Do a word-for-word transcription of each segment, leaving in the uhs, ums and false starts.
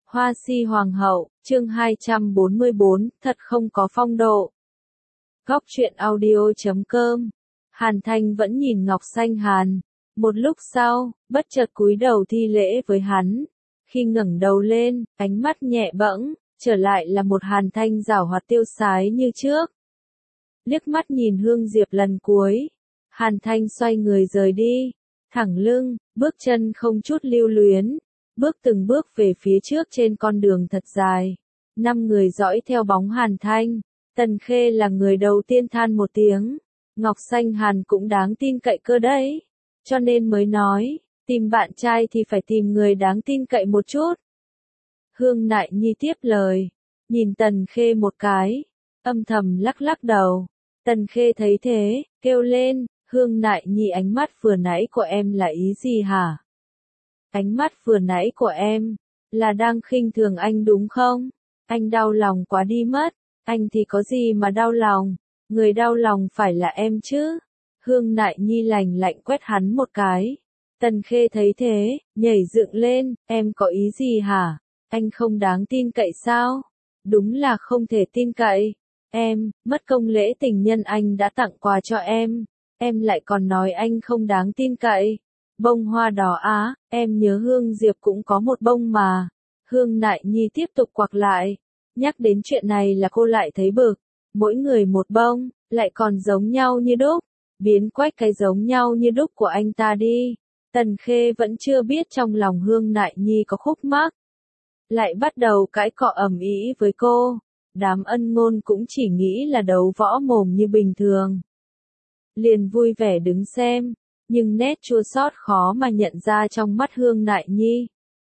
Hoa si hoàng hậu, chương hai trăm bốn mươi bốn, thật không có phong độ. Góc truyện audio chấm com. Hàn Thanh vẫn nhìn Ngọc Xanh Hàn. Một lúc sau, bất chợt cúi đầu thi lễ với hắn. Khi ngẩng đầu lên, ánh mắt nhẹ bẫng, trở lại là một Hàn Thanh giảo hoạt tiêu sái như trước. Liếc mắt nhìn Hương Diệp lần cuối, Hàn Thanh xoay người rời đi, thẳng lưng, bước chân không chút lưu luyến. Bước từng bước về phía trước trên con đường thật dài. Năm người dõi theo bóng Hàn Thanh. Tần Khê là người đầu tiên than một tiếng. Ngọc Xanh Hàn cũng đáng tin cậy cơ đấy. Cho nên mới nói, tìm bạn trai thì phải tìm người đáng tin cậy một chút. Hương Nại Nhi tiếp lời. Nhìn Tần Khê một cái. Âm thầm lắc lắc đầu. Tần Khê thấy thế, kêu lên. Hương Nại Nhi, ánh mắt vừa nãy của em là ý gì hả? Ánh mắt vừa nãy của em, là đang khinh thường anh đúng không? Anh đau lòng quá đi mất, anh thì có gì mà đau lòng, người đau lòng phải là em chứ. Hương Nại Nhi lành lạnh quét hắn một cái. Tần Khê thấy thế, nhảy dựng lên, em có ý gì hả? Anh không đáng tin cậy sao? Đúng là không thể tin cậy. Em, mất công lễ tình nhân anh đã tặng quà cho em, em lại còn nói anh không đáng tin cậy. Bông hoa đỏ á, em nhớ Hương Diệp cũng có một bông mà. Hương Nại Nhi tiếp tục quặc lại. Nhắc đến chuyện này là cô lại thấy bực. Mỗi người một bông, lại còn giống nhau như đúc. Biến quách cái giống nhau như đúc của anh ta đi. Tần Khê vẫn chưa biết trong lòng Hương Nại Nhi có khúc mắc. Lại bắt đầu cãi cọ ầm ĩ với cô. Đám ân ngôn cũng chỉ nghĩ là đấu võ mồm như bình thường. Liền vui vẻ đứng xem. Nhưng nét chua xót khó mà nhận ra trong mắt Hương Nại Nhi.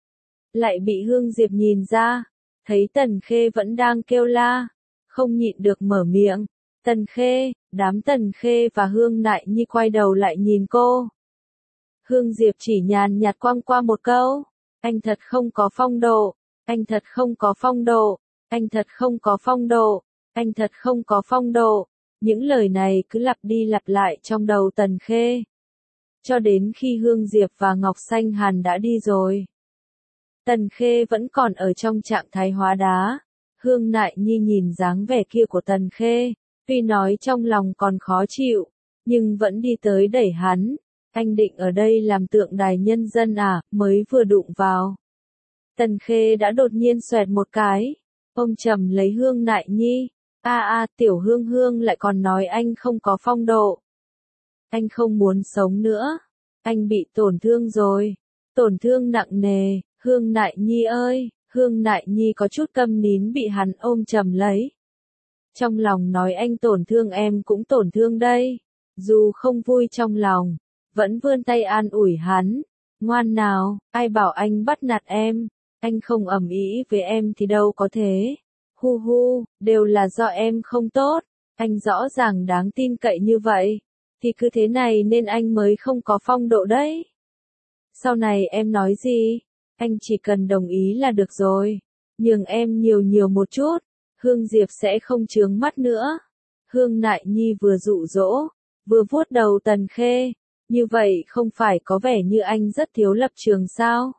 Lại bị Hương Diệp nhìn ra, thấy Tần Khê vẫn đang kêu la, không nhịn được mở miệng. Tần Khê, đám Tần Khê và Hương Nại Nhi quay đầu lại nhìn cô. Hương Diệp chỉ nhàn nhạt quăng qua một câu, anh thật không có phong độ, anh thật không có phong độ, anh thật không có phong độ, anh thật không có phong độ. Những lời này cứ lặp đi lặp lại trong đầu Tần Khê. Cho đến khi Hương Diệp và Ngọc Xanh Hàn đã đi rồi. Tần Khê vẫn còn ở trong trạng thái hóa đá. Hương Nại Nhi nhìn dáng vẻ kia của Tần Khê, tuy nói trong lòng còn khó chịu, nhưng vẫn đi tới đẩy hắn. Anh định ở đây làm tượng đài nhân dân à, mới vừa đụng vào. Tần Khê đã đột nhiên xoẹt một cái, ôm chầm lấy Hương Nại Nhi. A a, tiểu Hương Hương lại còn nói anh không có phong độ. Anh không muốn sống nữa. Anh bị tổn thương rồi. Tổn thương nặng nề. Hương Nại Nhi ơi. Hương Nại Nhi có chút câm nín bị hắn ôm chầm lấy. Trong lòng nói anh tổn thương em cũng tổn thương đây. Dù không vui trong lòng, vẫn vươn tay an ủi hắn. Ngoan nào, ai bảo anh bắt nạt em. Anh không ầm ĩ với em thì đâu có thế. Hu hu, đều là do em không tốt. Anh rõ ràng đáng tin cậy như vậy. Thì cứ thế này nên anh mới không có phong độ đấy. Sau này em nói gì? Anh chỉ cần đồng ý là được rồi. Nhường em nhiều nhiều một chút. Hương Diệp sẽ không chướng mắt nữa. Hương Nại Nhi vừa dụ dỗ, vừa vuốt đầu Tần Khê. Như vậy không phải có vẻ như anh rất thiếu lập trường sao?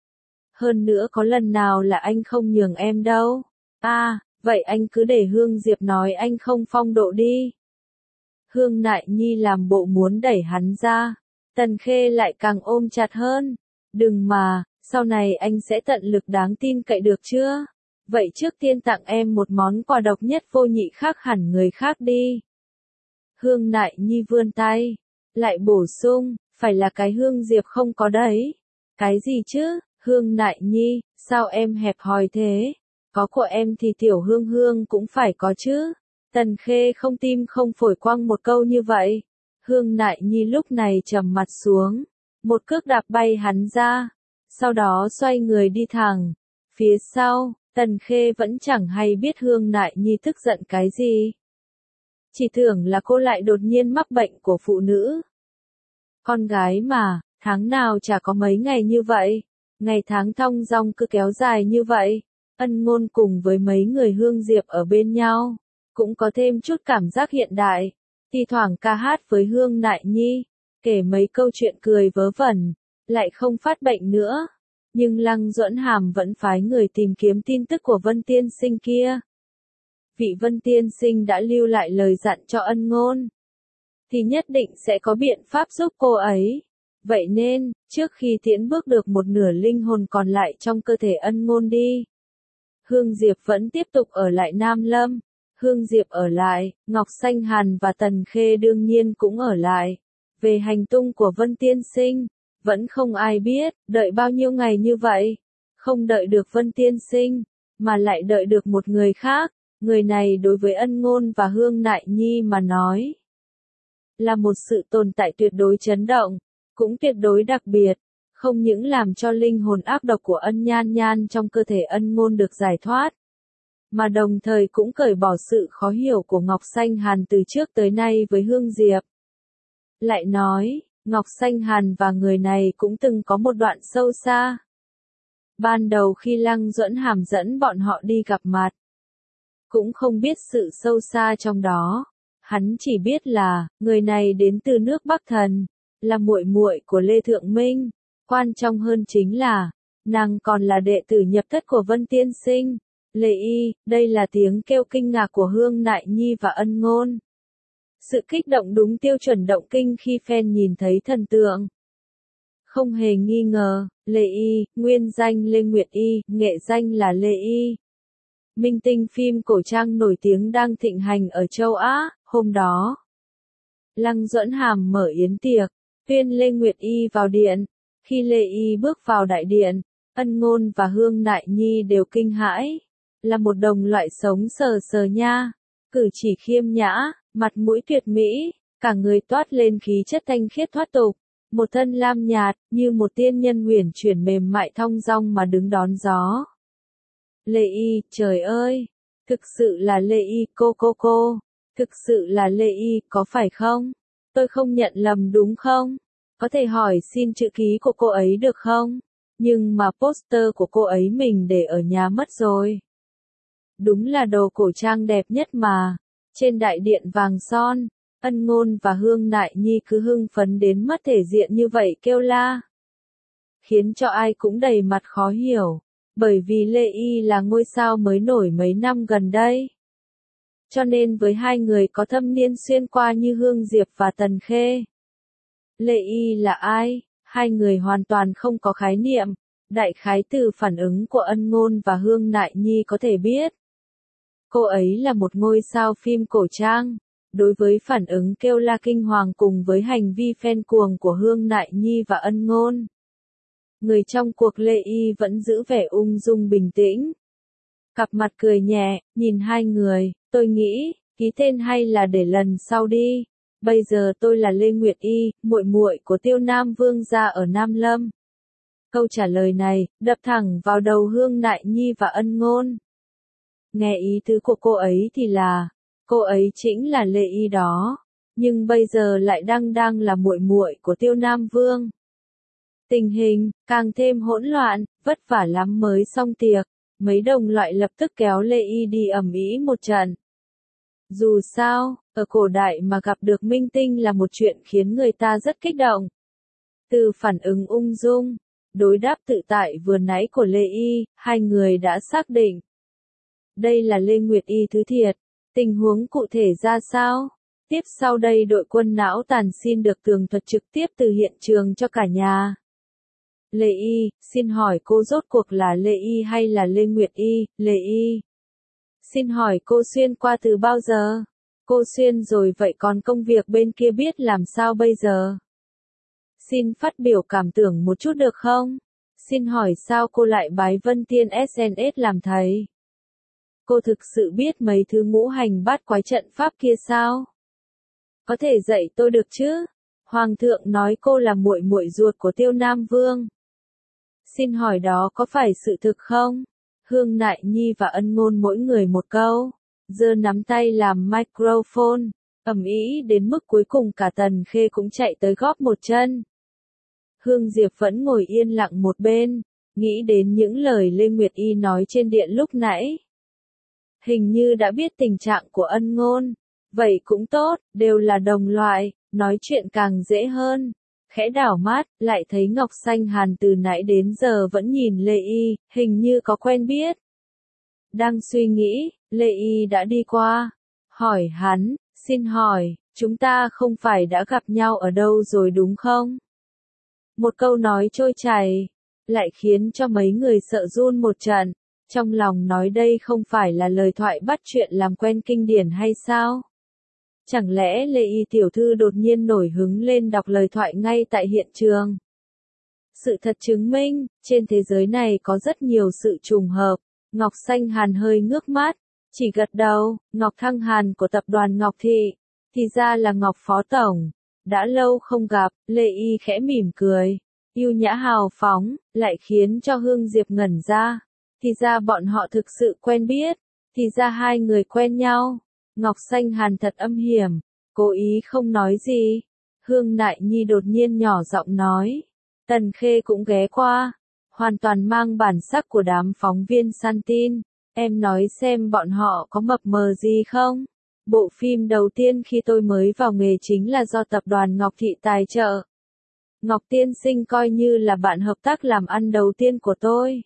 Hơn nữa có lần nào là anh không nhường em đâu. À, vậy anh cứ để Hương Diệp nói anh không phong độ đi. Hương Nại Nhi làm bộ muốn đẩy hắn ra. Tần Khê lại càng ôm chặt hơn. Đừng mà, sau này anh sẽ tận lực đáng tin cậy được chưa? Vậy trước tiên tặng em một món quà độc nhất vô nhị khác hẳn người khác đi. Hương Nại Nhi vươn tay. Lại bổ sung, phải là cái Hương Diệp không có đấy. Cái gì chứ? Hương Nại Nhi, sao em hẹp hòi thế? Có của em thì tiểu Hương Hương cũng phải có chứ. Tần Khê không tim không phổi quăng một câu như vậy. Hương Nại Nhi lúc này trầm mặt xuống. Một cước đạp bay hắn ra. Sau đó xoay người đi thẳng. Phía sau, Tần Khê vẫn chẳng hay biết Hương Nại Nhi tức giận cái gì. Chỉ tưởng là cô lại đột nhiên mắc bệnh của phụ nữ. Con gái mà, tháng nào chả có mấy ngày như vậy. Ngày tháng thong dong cứ kéo dài như vậy. Ân ngôn cùng với mấy người Hương Diệp ở bên nhau. Cũng có thêm chút cảm giác hiện đại, thi thoảng ca hát với Hương Nại Nhi, kể mấy câu chuyện cười vớ vẩn, lại không phát bệnh nữa. nhưng Lăng Duẫn Hàm vẫn phái người tìm kiếm tin tức của Vân Tiên Sinh kia. Vị Vân Tiên Sinh đã lưu lại lời dặn cho Ân Ngôn, thì nhất định sẽ có biện pháp giúp cô ấy. Vậy nên, trước khi tiễn bước được một nửa linh hồn còn lại trong cơ thể Ân Ngôn đi, Hương Diệp vẫn tiếp tục ở lại Nam Lâm. Hương Diệp ở lại, Ngọc Xanh Hàn và Tần Khê đương nhiên cũng ở lại. Về hành tung của Vân Tiên Sinh, vẫn không ai biết, đợi bao nhiêu ngày như vậy. Không đợi được Vân Tiên Sinh, mà lại đợi được một người khác. Người này đối với Ân Ngôn và Hương Nại Nhi mà nói, là một sự tồn tại tuyệt đối chấn động, cũng tuyệt đối đặc biệt. Không những làm cho linh hồn ác độc của Ân Nhan Nhan trong cơ thể Ân Ngôn được giải thoát, mà đồng thời cũng cởi bỏ sự khó hiểu của Ngọc Xanh Hàn từ trước tới nay với Hương Diệp. Lại nói, Ngọc Xanh Hàn và người này cũng từng có một đoạn sâu xa. Ban đầu khi Lăng Duẫn Hàm dẫn bọn họ đi gặp mặt, cũng không biết sự sâu xa trong đó. Hắn chỉ biết là, người này đến từ nước Bắc Thần, là muội muội của Lê Thượng Minh. Quan trọng hơn chính là, nàng còn là đệ tử nhập thất của Vân Tiên Sinh. Lệ y, đây là tiếng kêu kinh ngạc của Hương Nại Nhi và Ân Ngôn. Sự kích động đúng tiêu chuẩn động kinh khi fan nhìn thấy thần tượng. Không hề nghi ngờ, Lệ y, nguyên danh Lê Nguyệt y, nghệ danh là Lệ y. Minh tinh phim cổ trang nổi tiếng đang thịnh hành ở châu Á. Hôm đó, Lăng Duẫn Hàm mở yến tiệc, tuyên Lê Nguyệt y vào điện. Khi Lệ y bước vào đại điện, Ân Ngôn và Hương Nại Nhi đều kinh hãi. Là một đồng loại sống sờ sờ nha, cử chỉ khiêm nhã, mặt mũi tuyệt mỹ, cả người toát lên khí chất thanh khiết thoát tục, một thân lam nhạt, như một tiên nhân huyền chuyển mềm mại thong dong mà đứng đón gió. Lệ y, trời ơi, thực sự là Lệ y cô cô cô, thực sự là Lệ y có phải không? Tôi không nhận lầm đúng không? Có thể hỏi xin chữ ký của cô ấy được không? Nhưng mà poster của cô ấy mình để ở nhà mất rồi. Đúng là đồ cổ trang đẹp nhất mà. Trên đại điện vàng son, Ân Ngôn và Hương Nại Nhi cứ hưng phấn đến mất thể diện như vậy kêu la, khiến cho ai cũng đầy mặt khó hiểu. Bởi vì Lệ y là ngôi sao mới nổi mấy năm gần đây, cho nên với hai người có thâm niên xuyên qua như Hương Diệp và Tần Khê, Lệ y là ai? Hai người hoàn toàn không có khái niệm. Đại khái từ phản ứng của Ân Ngôn và Hương Nại Nhi có thể biết, cô ấy là một ngôi sao phim cổ trang. Đối với phản ứng kêu la kinh hoàng cùng với hành vi phen cuồng của Hương Nại Nhi và Ân Ngôn, người trong cuộc Lệ y vẫn giữ vẻ ung dung bình tĩnh. Cặp mặt cười nhẹ, nhìn hai người, tôi nghĩ, ký tên hay là để lần sau đi. Bây giờ tôi là Lê Nguyệt y, muội muội của Tiêu Nam Vương gia ở Nam Lâm. Câu trả lời này, đập thẳng vào đầu Hương Nại Nhi và Ân Ngôn. Nghe ý tứ của cô ấy thì là, cô ấy chính là Lệ y đó, nhưng bây giờ lại đang đang là muội muội của Tiêu Nam Vương. Tình hình, càng thêm hỗn loạn, vất vả lắm mới xong tiệc, mấy đồng loại lập tức kéo Lệ y đi ầm ĩ một trận. Dù sao, ở cổ đại mà gặp được minh tinh là một chuyện khiến người ta rất kích động. Từ phản ứng ung dung, đối đáp tự tại vừa nãy của Lệ y, hai người đã xác định, đây là Lê Nguyệt y thứ thiệt. Tình huống cụ thể ra sao? Tiếp sau đây đội quân não tàn xin được tường thuật trực tiếp từ hiện trường cho cả nhà. Lệ y, xin hỏi cô rốt cuộc là Lệ y hay là Lê Nguyệt y? Lệ y, xin hỏi cô xuyên qua từ bao giờ? Cô xuyên rồi vậy còn công việc bên kia biết làm sao bây giờ? Xin phát biểu cảm tưởng một chút được không? Xin hỏi sao cô lại bái Vân Tiên ét en ét làm thầy? Cô thực sự biết mấy thứ ngũ hành bát quái trận pháp kia sao? Có thể dạy tôi được chứ? Hoàng thượng nói cô là muội muội ruột của Tiêu Nam Vương. Xin hỏi đó có phải sự thực không? Hương Nại Nhi và Ân Ngôn mỗi người một câu, giơ nắm tay làm microphone, ầm ĩ đến mức cuối cùng cả Tần Khê cũng chạy tới góp một chân. Hương Diệp vẫn ngồi yên lặng một bên, nghĩ đến những lời Lê Nguyệt y nói trên điện lúc nãy. Hình như đã biết tình trạng của Ân Ngôn. Vậy cũng tốt, đều là đồng loại, nói chuyện càng dễ hơn. khẽ đảo mắt, lại thấy Ngọc Xanh Hàn từ nãy đến giờ vẫn nhìn Lê Y, hình như có quen biết. Đang suy nghĩ, Lê Y đã đi qua, hỏi hắn, xin hỏi, chúng ta không phải đã gặp nhau ở đâu rồi đúng không? Một câu nói trôi chảy, lại khiến cho mấy người sợ run một trận, trong lòng nói đây không phải là lời thoại bắt chuyện làm quen kinh điển hay sao? Chẳng lẽ Lê Y tiểu thư đột nhiên nổi hứng lên đọc lời thoại ngay tại hiện trường? Sự thật chứng minh, trên thế giới này có rất nhiều sự trùng hợp. Ngọc Xanh Hàn hơi ngước mắt, chỉ gật đầu, Ngọc Thăng Hàn của tập đoàn Ngọc Thị, thì ra là Ngọc Phó Tổng. Đã lâu không gặp, Lê Y khẽ mỉm cười, yêu nhã hào phóng, lại khiến cho Hương Diệp ngẩn ra. Thì ra bọn họ thực sự quen biết, thì ra hai người quen nhau. Ngọc Xanh Hàn thật âm hiểm, cố ý không nói gì. Hương Nại Nhi đột nhiên nhỏ giọng nói, Tần Khê cũng ghé qua, hoàn toàn mang bản sắc của đám phóng viên săn tin. Em nói xem bọn họ có mập mờ gì không? Bộ phim đầu tiên khi tôi mới vào nghề chính là do tập đoàn Ngọc Thị tài trợ. Ngọc tiên sinh coi như là bạn hợp tác làm ăn đầu tiên của tôi.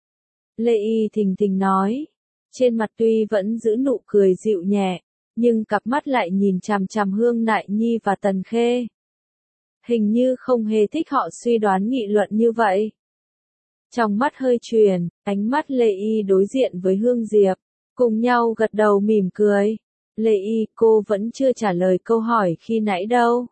Lê Y thình thình nói, trên mặt tuy vẫn giữ nụ cười dịu nhẹ, nhưng cặp mắt lại nhìn chằm chằm Hương Nại Nhi và Tần Khê. Hình như không hề thích họ suy đoán nghị luận như vậy. Trong mắt hơi chuyển, ánh mắt Lê Y đối diện với Hương Diệp, cùng nhau gật đầu mỉm cười. Lê Y, cô vẫn chưa trả lời câu hỏi khi nãy đâu.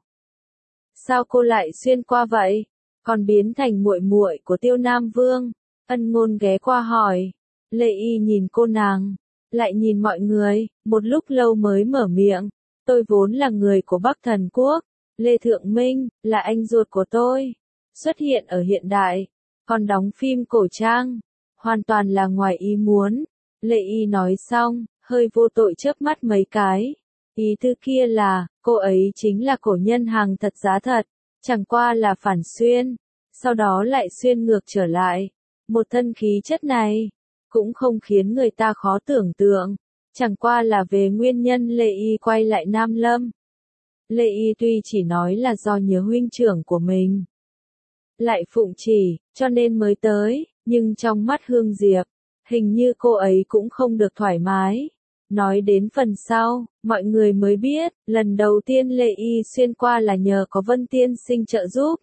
Sao cô lại xuyên qua vậy? Còn biến thành muội muội của Tiêu Nam Vương? Ân Ngôn ghé qua hỏi. Lê Y nhìn cô nàng, lại nhìn mọi người, một lúc lâu mới mở miệng. Tôi vốn là người của Bắc Thần Quốc, Lê Thượng Minh, là anh ruột của tôi. Xuất hiện ở hiện đại, còn đóng phim cổ trang, hoàn toàn là ngoài ý muốn. Lê Y nói xong, hơi vô tội chớp mắt mấy cái. Ý tư kia là, cô ấy chính là cổ nhân hàng thật giá thật, chẳng qua là phản xuyên, sau đó lại xuyên ngược trở lại. Một thân khí chất này, cũng không khiến người ta khó tưởng tượng, chẳng qua là về nguyên nhân Lê Y quay lại Nam Lâm. Lê Y tuy chỉ nói là do nhớ huynh trưởng của mình, lại phụng chỉ, cho nên mới tới, nhưng trong mắt Hương Diệp, hình như cô ấy cũng không được thoải mái. Nói đến phần sau, mọi người mới biết, lần đầu tiên Lê Y xuyên qua là nhờ có Vân Tiên Sinh trợ giúp.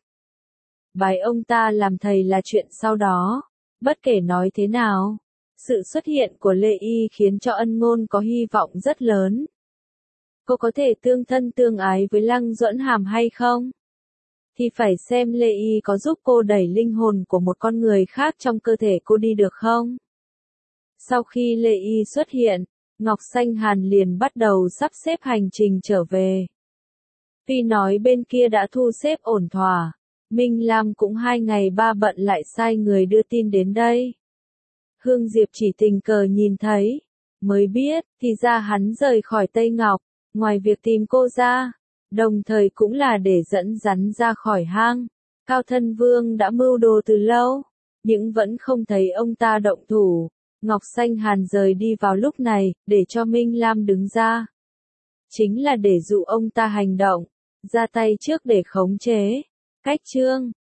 Bái ông ta làm thầy là chuyện sau đó. Bất kể nói thế nào, sự xuất hiện của Lê Y khiến cho Ân Ngôn có hy vọng rất lớn. Cô có thể tương thân tương ái với Lăng Duẫn Hàm hay không? Thì phải xem Lê Y có giúp cô đẩy linh hồn của một con người khác trong cơ thể cô đi được không? Sau khi Lê Y xuất hiện, Ngọc Xanh Hàn liền bắt đầu sắp xếp hành trình trở về. Tuy nói bên kia đã thu xếp ổn thỏa, Minh Lam cũng hai ngày ba bận lại sai người đưa tin đến đây. Hương Diệp chỉ tình cờ nhìn thấy, mới biết, thì ra hắn rời khỏi Tây Ngọc, ngoài việc tìm cô ra, đồng thời cũng là để dẫn rắn ra khỏi hang. Cao Thân Vương đã mưu đồ từ lâu, nhưng vẫn không thấy ông ta động thủ. Ngọc Xanh Hàn rời đi vào lúc này, để cho Minh Lam đứng ra. Chính là để dụ ông ta hành động, ra tay trước để khống chế. Cách chương